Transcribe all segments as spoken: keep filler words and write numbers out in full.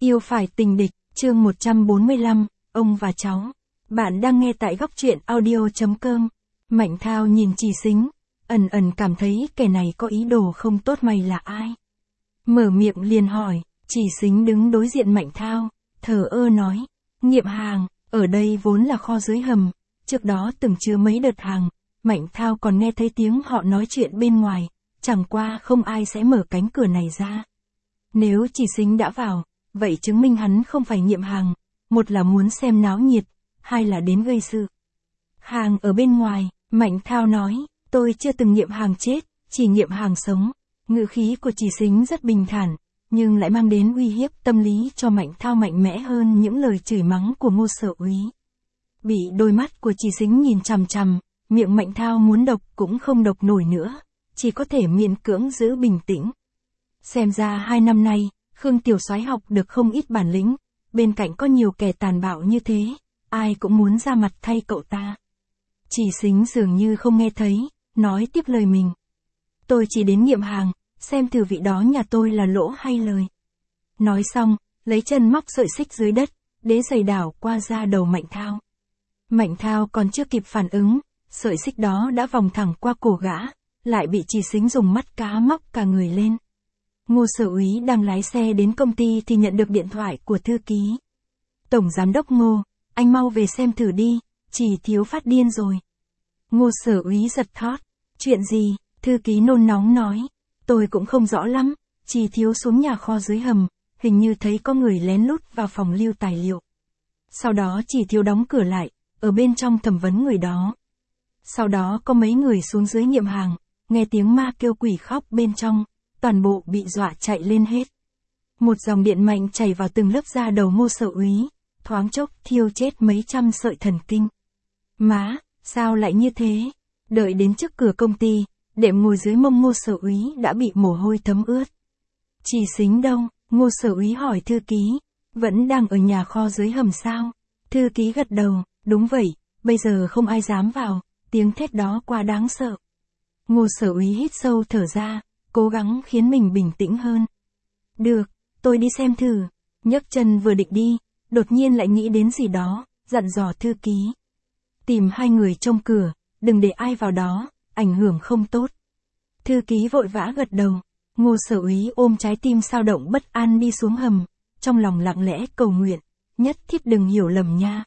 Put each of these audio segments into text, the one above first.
Yêu phải tình địch, chương một trăm bốn mươi lăm, ông và cháu. Bạn đang nghe tại góc truyện audio chấm com. Mạnh Thao nhìn Trì Xính, ẩn ẩn cảm thấy kẻ này có ý đồ không tốt. Mày là ai? Mở miệng liền hỏi. Trì Xính đứng đối diện Mạnh Thao, thờ ơ nói, Nghiệm hàng, ở đây vốn là kho dưới hầm, trước đó từng chứa mấy đợt hàng. Mạnh Thao còn nghe thấy tiếng họ nói chuyện bên ngoài, chẳng qua không ai sẽ mở cánh cửa này ra. Nếu Trì Xính đã vào, vậy chứng minh hắn không phải nghiệm hàng, một là muốn xem náo nhiệt, hai là đến gây sự. Hàng ở bên ngoài, Mạnh Thao nói, tôi chưa từng nghiệm hàng chết, chỉ nghiệm hàng sống. Ngữ khí của Trì Xính rất bình thản, nhưng lại mang đến uy hiếp tâm lý cho Mạnh Thao mạnh mẽ hơn những lời chửi mắng của Ngô Sở Úy. Bị đôi mắt của Trì Xính nhìn chằm chằm, miệng Mạnh Thao muốn độc cũng không độc nổi nữa, chỉ có thể miễn cưỡng giữ bình tĩnh. Xem ra hai năm nay, Khương Tiểu Soái học được không ít bản lĩnh, bên cạnh có nhiều kẻ tàn bạo như thế, ai cũng muốn ra mặt thay cậu ta. Trì Xính dường như không nghe thấy, nói tiếp lời mình. Tôi chỉ đến nghiệm hàng, xem thử vị đó nhà tôi là lỗ hay lời. Nói xong, lấy chân móc sợi xích dưới đất, đế giày đảo qua da đầu Mạnh Thao. Mạnh Thao còn chưa kịp phản ứng, sợi xích đó đã vòng thẳng qua cổ gã, lại bị Trì Xính dùng mắt cá móc cả người lên. Ngô Sở Úy đang lái xe đến công ty thì nhận được điện thoại của thư ký. Tổng giám đốc Ngô, anh mau về xem thử đi, Trì thiếu phát điên rồi. Ngô Sở Úy giật thót. Chuyện gì? Thư ký nôn nóng nói. Tôi cũng không rõ lắm, Trì thiếu xuống nhà kho dưới hầm, hình như thấy có người lén lút vào phòng lưu tài liệu. Sau đó Trì thiếu đóng cửa lại, ở bên trong thẩm vấn người đó. Sau đó có mấy người xuống dưới nghiệm hàng, nghe tiếng ma kêu quỷ khóc bên trong, toàn bộ bị dọa chạy lên hết. Một dòng điện mạnh chảy vào từng lớp da đầu Ngô Sở Úy, thoáng chốc thiêu chết mấy trăm sợi thần kinh. Má, sao lại như thế? Đợi đến trước cửa công ty, đệm ngồi dưới mông Ngô Sở Úy đã bị mồ hôi thấm ướt. Trì Xính đâu? Ngô Sở Úy hỏi thư ký. Vẫn đang ở nhà kho dưới hầm sao? Thư ký gật đầu, đúng vậy, bây giờ không ai dám vào, tiếng thét đó quá đáng sợ. Ngô Sở Úy hít sâu thở ra, cố gắng khiến mình bình tĩnh hơn. Được, tôi đi xem thử. Nhấc chân vừa định đi, đột nhiên lại nghĩ đến gì đó, dặn dò thư ký. Tìm hai người trông cửa, đừng để ai vào đó, ảnh hưởng không tốt. Thư ký vội vã gật đầu. Ngô Sở Úy ôm trái tim sao động bất an đi xuống hầm, trong lòng lặng lẽ cầu nguyện, nhất thiết đừng hiểu lầm nha.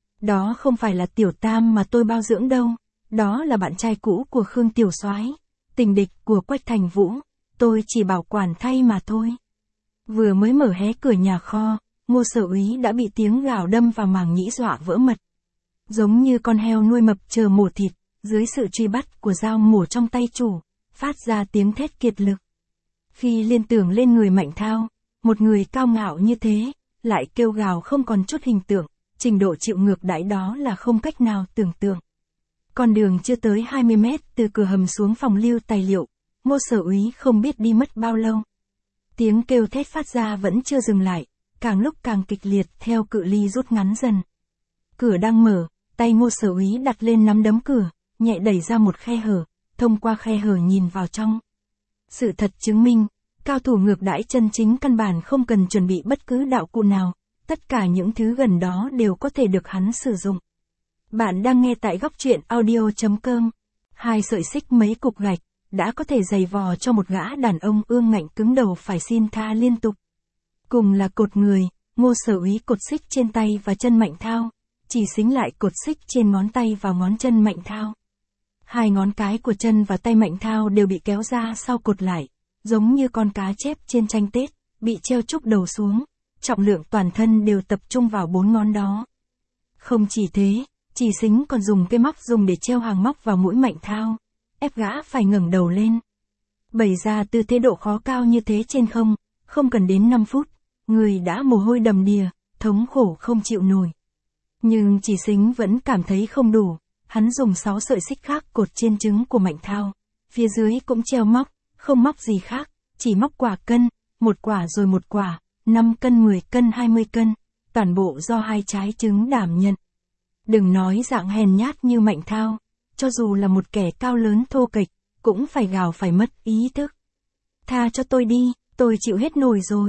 Đó không phải là Tiểu Tam mà tôi bao dưỡng đâu, đó là bạn trai cũ của Khương Tiểu Soái, tình địch của Quách Thành Vũ, tôi chỉ bảo quản thay mà thôi. Vừa mới mở hé cửa nhà kho, Ngô Sở Úy đã bị tiếng gào đâm vào màng nhĩ dọa vỡ mật. Giống như con heo nuôi mập chờ mổ thịt, dưới sự truy bắt của dao mổ trong tay chủ, phát ra tiếng thét kiệt lực. Khi liên tưởng lên người Mạnh Thao, một người cao ngạo như thế, lại kêu gào không còn chút hình tượng, trình độ chịu ngược đãi đó là không cách nào tưởng tượng. Con đường chưa tới hai mươi mét từ cửa hầm xuống phòng lưu tài liệu, Ngô Sở Úy không biết đi mất bao lâu. Tiếng kêu thét phát ra vẫn chưa dừng lại, càng lúc càng kịch liệt theo cự ly rút ngắn dần. Cửa đang mở, tay Ngô Sở Úy đặt lên nắm đấm cửa, nhẹ đẩy ra một khe hở, thông qua khe hở nhìn vào trong. Sự thật chứng minh, cao thủ ngược đãi chân chính căn bản không cần chuẩn bị bất cứ đạo cụ nào, tất cả những thứ gần đó đều có thể được hắn sử dụng. Bạn đang nghe tại góc truyện audio chấm com. Hai sợi xích mấy cục gạch, đã có thể giày vò cho một gã đàn ông ương ngạnh cứng đầu phải xin tha liên tục. Cùng là cột người, Ngô Sở Úy cột xích trên tay và chân Mạnh Thao, Trì Xính lại cột xích trên ngón tay và ngón chân Mạnh Thao. Hai ngón cái của chân và tay Mạnh Thao đều bị kéo ra sau cột lại, giống như con cá chép trên tranh Tết, bị treo trúc đầu xuống, trọng lượng toàn thân đều tập trung vào bốn ngón đó. Không chỉ thế, Trì Xính còn dùng cây móc dùng để treo hàng móc vào mũi Mạnh Thao, ép gã phải ngẩng đầu lên. Bày ra tư thế độ khó cao như thế trên không, không cần đến năm phút, người đã mồ hôi đầm đìa, thống khổ không chịu nổi. Nhưng Trì Xính vẫn cảm thấy không đủ, hắn dùng sáu sợi xích khác cột trên trứng của Mạnh Thao, phía dưới cũng treo móc, không móc gì khác, chỉ móc quả cân, một quả rồi một quả, năm cân mười cân hai mươi cân, toàn bộ do hai trái trứng đảm nhận. Đừng nói dạng hèn nhát như Mạnh Thao, cho dù là một kẻ cao lớn thô kệch, cũng phải gào phải mất ý thức. Tha cho tôi đi, tôi chịu hết nổi rồi.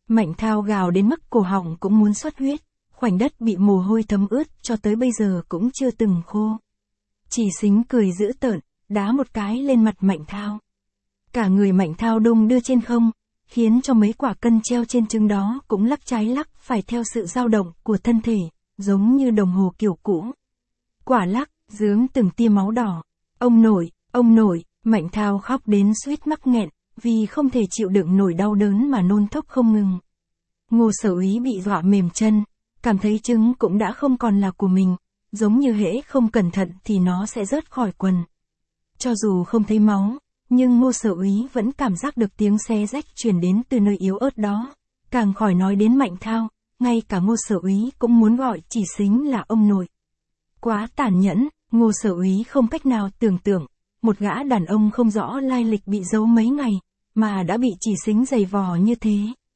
Mạnh Thao gào đến mức cổ họng cũng muốn xuất huyết, khoảnh đất bị mồ hôi thấm ướt cho tới bây giờ cũng chưa từng khô. Chỉ Xính cười dữ tợn, đá một cái lên mặt Mạnh Thao. Cả người Mạnh Thao đung đưa trên không, khiến cho mấy quả cân treo trên trứng đó cũng lắc trái lắc phải theo sự dao động của thân thể, giống như đồng hồ kiểu cũ. Quả lắc, rướm từng tia máu đỏ. Ông nội, ông nội, Mạnh Thao khóc đến suýt mắc nghẹn, vì không thể chịu đựng nổi đau đớn mà nôn thốc không ngừng. Ngô Sở Úy bị dọa mềm chân, cảm thấy trứng cũng đã không còn là của mình, giống như hễ không cẩn thận thì nó sẽ rớt khỏi quần. Cho dù không thấy máu, nhưng Ngô Sở Úy vẫn cảm giác được tiếng xé rách truyền đến từ nơi yếu ớt đó. Càng khỏi nói đến Mạnh Thao, ngay cả Ngô Sở Úy cũng muốn gọi Chỉ Xính là ông nội. Quá tàn nhẫn, Ngô Sở Úy không cách nào tưởng tượng, một gã đàn ông không rõ lai lịch bị giấu mấy ngày, mà đã bị Chỉ Xính giày vò như thế.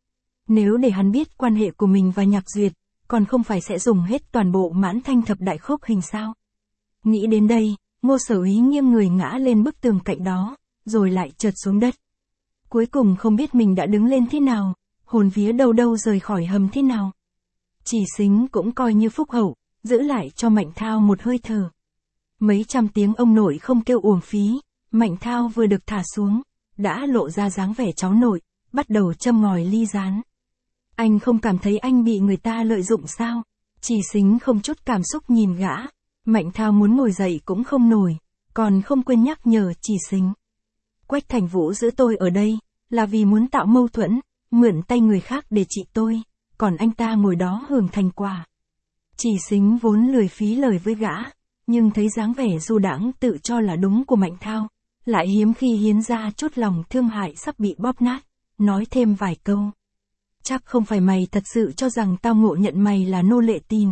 Nếu để hắn biết quan hệ của mình và Nhạc Duyệt, còn không phải sẽ dùng hết toàn bộ Mãn Thanh thập đại khúc hình sao? Nghĩ đến đây, Ngô Sở Úy nghiêng người ngã lên bức tường cạnh đó, rồi lại trượt xuống đất. Cuối cùng không biết mình đã đứng lên thế nào, hồn vía đâu đâu rời khỏi hầm thế nào. Chỉ Xính cũng coi như phúc hậu, giữ lại cho Mạnh Thao một hơi thở. Mấy trăm tiếng ông nội không kêu uổng phí, Mạnh Thao vừa được thả xuống, đã lộ ra dáng vẻ cháu nội, bắt đầu châm ngòi ly gián. Anh không cảm thấy anh bị người ta lợi dụng sao? Chỉ Xính không chút cảm xúc nhìn gã. Mạnh Thao muốn ngồi dậy cũng không nổi, còn không quên nhắc nhở Chỉ Xính. Quách Thành Vũ giữ tôi ở đây, là vì muốn tạo mâu thuẫn, mượn tay người khác để trị tôi, còn anh ta ngồi đó hưởng thành quả. Chỉ Xính vốn lười phí lời với gã, nhưng thấy dáng vẻ du đãng tự cho là đúng của Mạnh Thao, lại hiếm khi hiến ra chút lòng thương hại sắp bị bóp nát, nói thêm vài câu. Chắc không phải mày thật sự cho rằng tao ngộ nhận mày là nô lệ tin.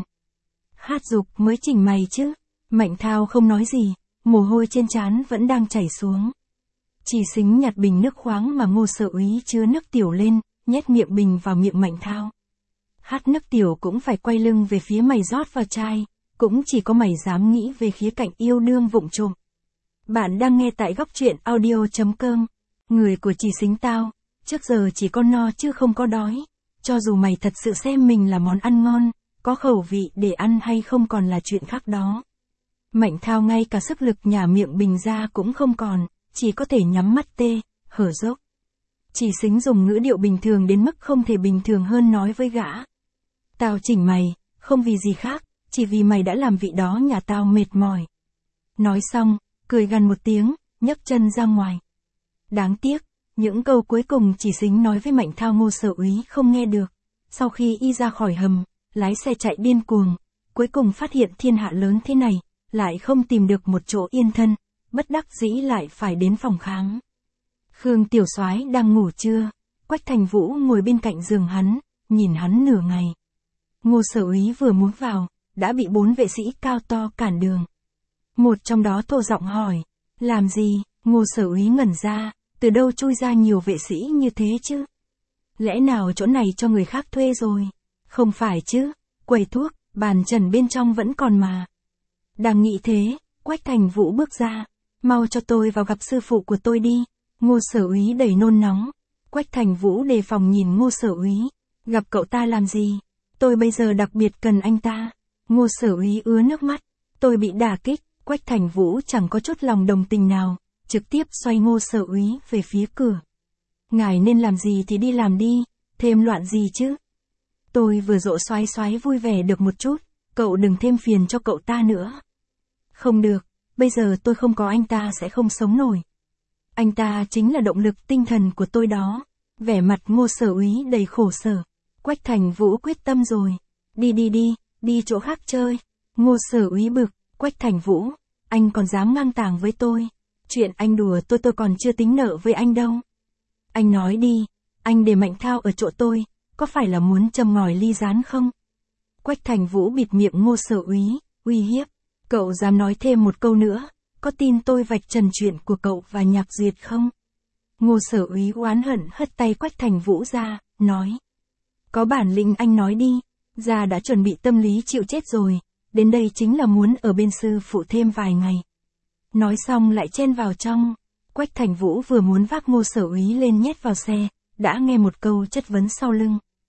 Hát dục mới chỉnh mày chứ. Mạnh Thao không nói gì, mồ hôi trên trán vẫn đang chảy xuống. Chỉ Xính nhặt bình nước khoáng mà Ngô Sở Úy chứa nước tiểu lên, nhét miệng bình vào miệng Mạnh Thao. Hát nước tiểu cũng phải quay lưng về phía mày rót vào chai, cũng chỉ có mày dám nghĩ về khía cạnh yêu đương vụng trộm. Bạn đang nghe tại góc truyện audio chấm com. Người của Chỉ Xính tao, trước giờ chỉ có no chứ không có đói. Cho dù mày thật sự xem mình là món ăn ngon, có khẩu vị để ăn hay không còn là chuyện khác đó. Mạnh Thao ngay cả sức lực nhả miệng bình ra cũng không còn, chỉ có thể nhắm mắt tê, hở dốc. Chỉ Xính dùng ngữ điệu bình thường đến mức không thể bình thường hơn nói với gã. Tao chỉnh mày, không vì gì khác, chỉ vì mày đã làm vị đó nhà tao mệt mỏi. Nói xong, cười gằn một tiếng, nhấc chân ra ngoài. Đáng tiếc, những câu cuối cùng Chỉ Xính nói với Mạnh Thao Ngô Sở Úy không nghe được. Sau khi y ra khỏi hầm, lái xe chạy điên cuồng, cuối cùng phát hiện thiên hạ lớn thế này, lại không tìm được một chỗ yên thân, bất đắc dĩ lại phải đến phòng khám. Khương Tiểu Soái đang ngủ trưa, Quách Thành Vũ ngồi bên cạnh giường hắn, nhìn hắn nửa ngày. Ngô Sở Úy vừa muốn vào, đã bị bốn vệ sĩ cao to cản đường. Một trong đó thô giọng hỏi, làm gì? Ngô Sở Úy ngẩn ra, từ đâu chui ra nhiều vệ sĩ như thế chứ? Lẽ nào chỗ này cho người khác thuê rồi? Không phải chứ, quầy thuốc, bàn trần bên trong vẫn còn mà. Đang nghĩ thế, Quách Thành Vũ bước ra, mau cho tôi vào gặp sư phụ của tôi đi. Ngô Sở Úy đầy nôn nóng. Quách Thành Vũ đề phòng nhìn Ngô Sở Úy, gặp cậu ta làm gì? Tôi bây giờ đặc biệt cần anh ta. Ngô Sở Úy ứa nước mắt, tôi bị đả kích. Quách Thành Vũ chẳng có chút lòng đồng tình nào, trực tiếp xoay Ngô Sở Úy về phía cửa. Ngài nên làm gì thì đi làm đi, thêm loạn gì chứ? Tôi vừa dỗ xoái xoái vui vẻ được một chút, cậu đừng thêm phiền cho cậu ta nữa. Không được, bây giờ tôi không có anh ta sẽ không sống nổi. Anh ta chính là động lực tinh thần của tôi đó. Vẻ mặt Ngô Sở Úy đầy khổ sở. Quách Thành Vũ quyết tâm rồi. Đi đi đi, đi chỗ khác chơi. Ngô Sở Úy bực. Quách Thành Vũ, anh còn dám ngang tàng với tôi. Chuyện anh đùa tôi tôi còn chưa tính nợ với anh đâu. Anh nói đi, anh để Mạnh Thao ở chỗ tôi, có phải là muốn châm ngòi ly gián không? Quách Thành Vũ bịt miệng Ngô Sở Úy, uy hiếp. Cậu dám nói thêm một câu nữa, có tin tôi vạch trần chuyện của cậu và Nhạc Duyệt không? Ngô Sở Úy oán hận hất tay Quách Thành Vũ ra, nói. Có bản lĩnh anh nói đi, già đã chuẩn bị tâm lý chịu chết rồi, đến đây chính là muốn ở bên sư phụ thêm vài ngày. Nói xong lại chen vào trong. Quách Thành Vũ vừa muốn vác Ngô Sở Úy lên nhét vào xe, đã nghe một câu chất vấn sau lưng.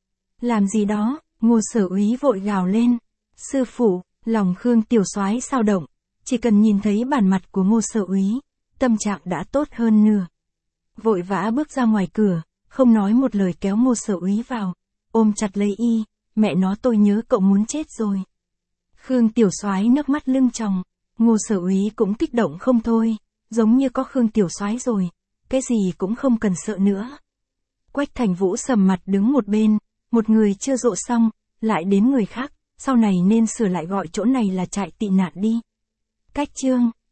Làm gì đó, Ngô Sở Úy vội gào lên. Sư phụ, lòng Khương Tiểu Soái sao động, chỉ cần nhìn thấy bản mặt của Ngô Sở Úy, tâm trạng đã tốt hơn nửa. Vội vã bước ra ngoài cửa, không nói một lời kéo Ngô Sở Úy vào, ôm chặt lấy y, mẹ nó tôi nhớ cậu muốn chết rồi. Khương Tiểu Soái nước mắt lưng tròng, Ngô Sở Úy cũng kích động không thôi, giống như có Khương Tiểu Soái rồi, cái gì cũng không cần sợ nữa. Quách Thành Vũ sầm mặt đứng một bên, một người chưa dỗ xong, lại đến người khác, sau này nên sửa lại gọi chỗ này là trại tị nạn đi. Cách chương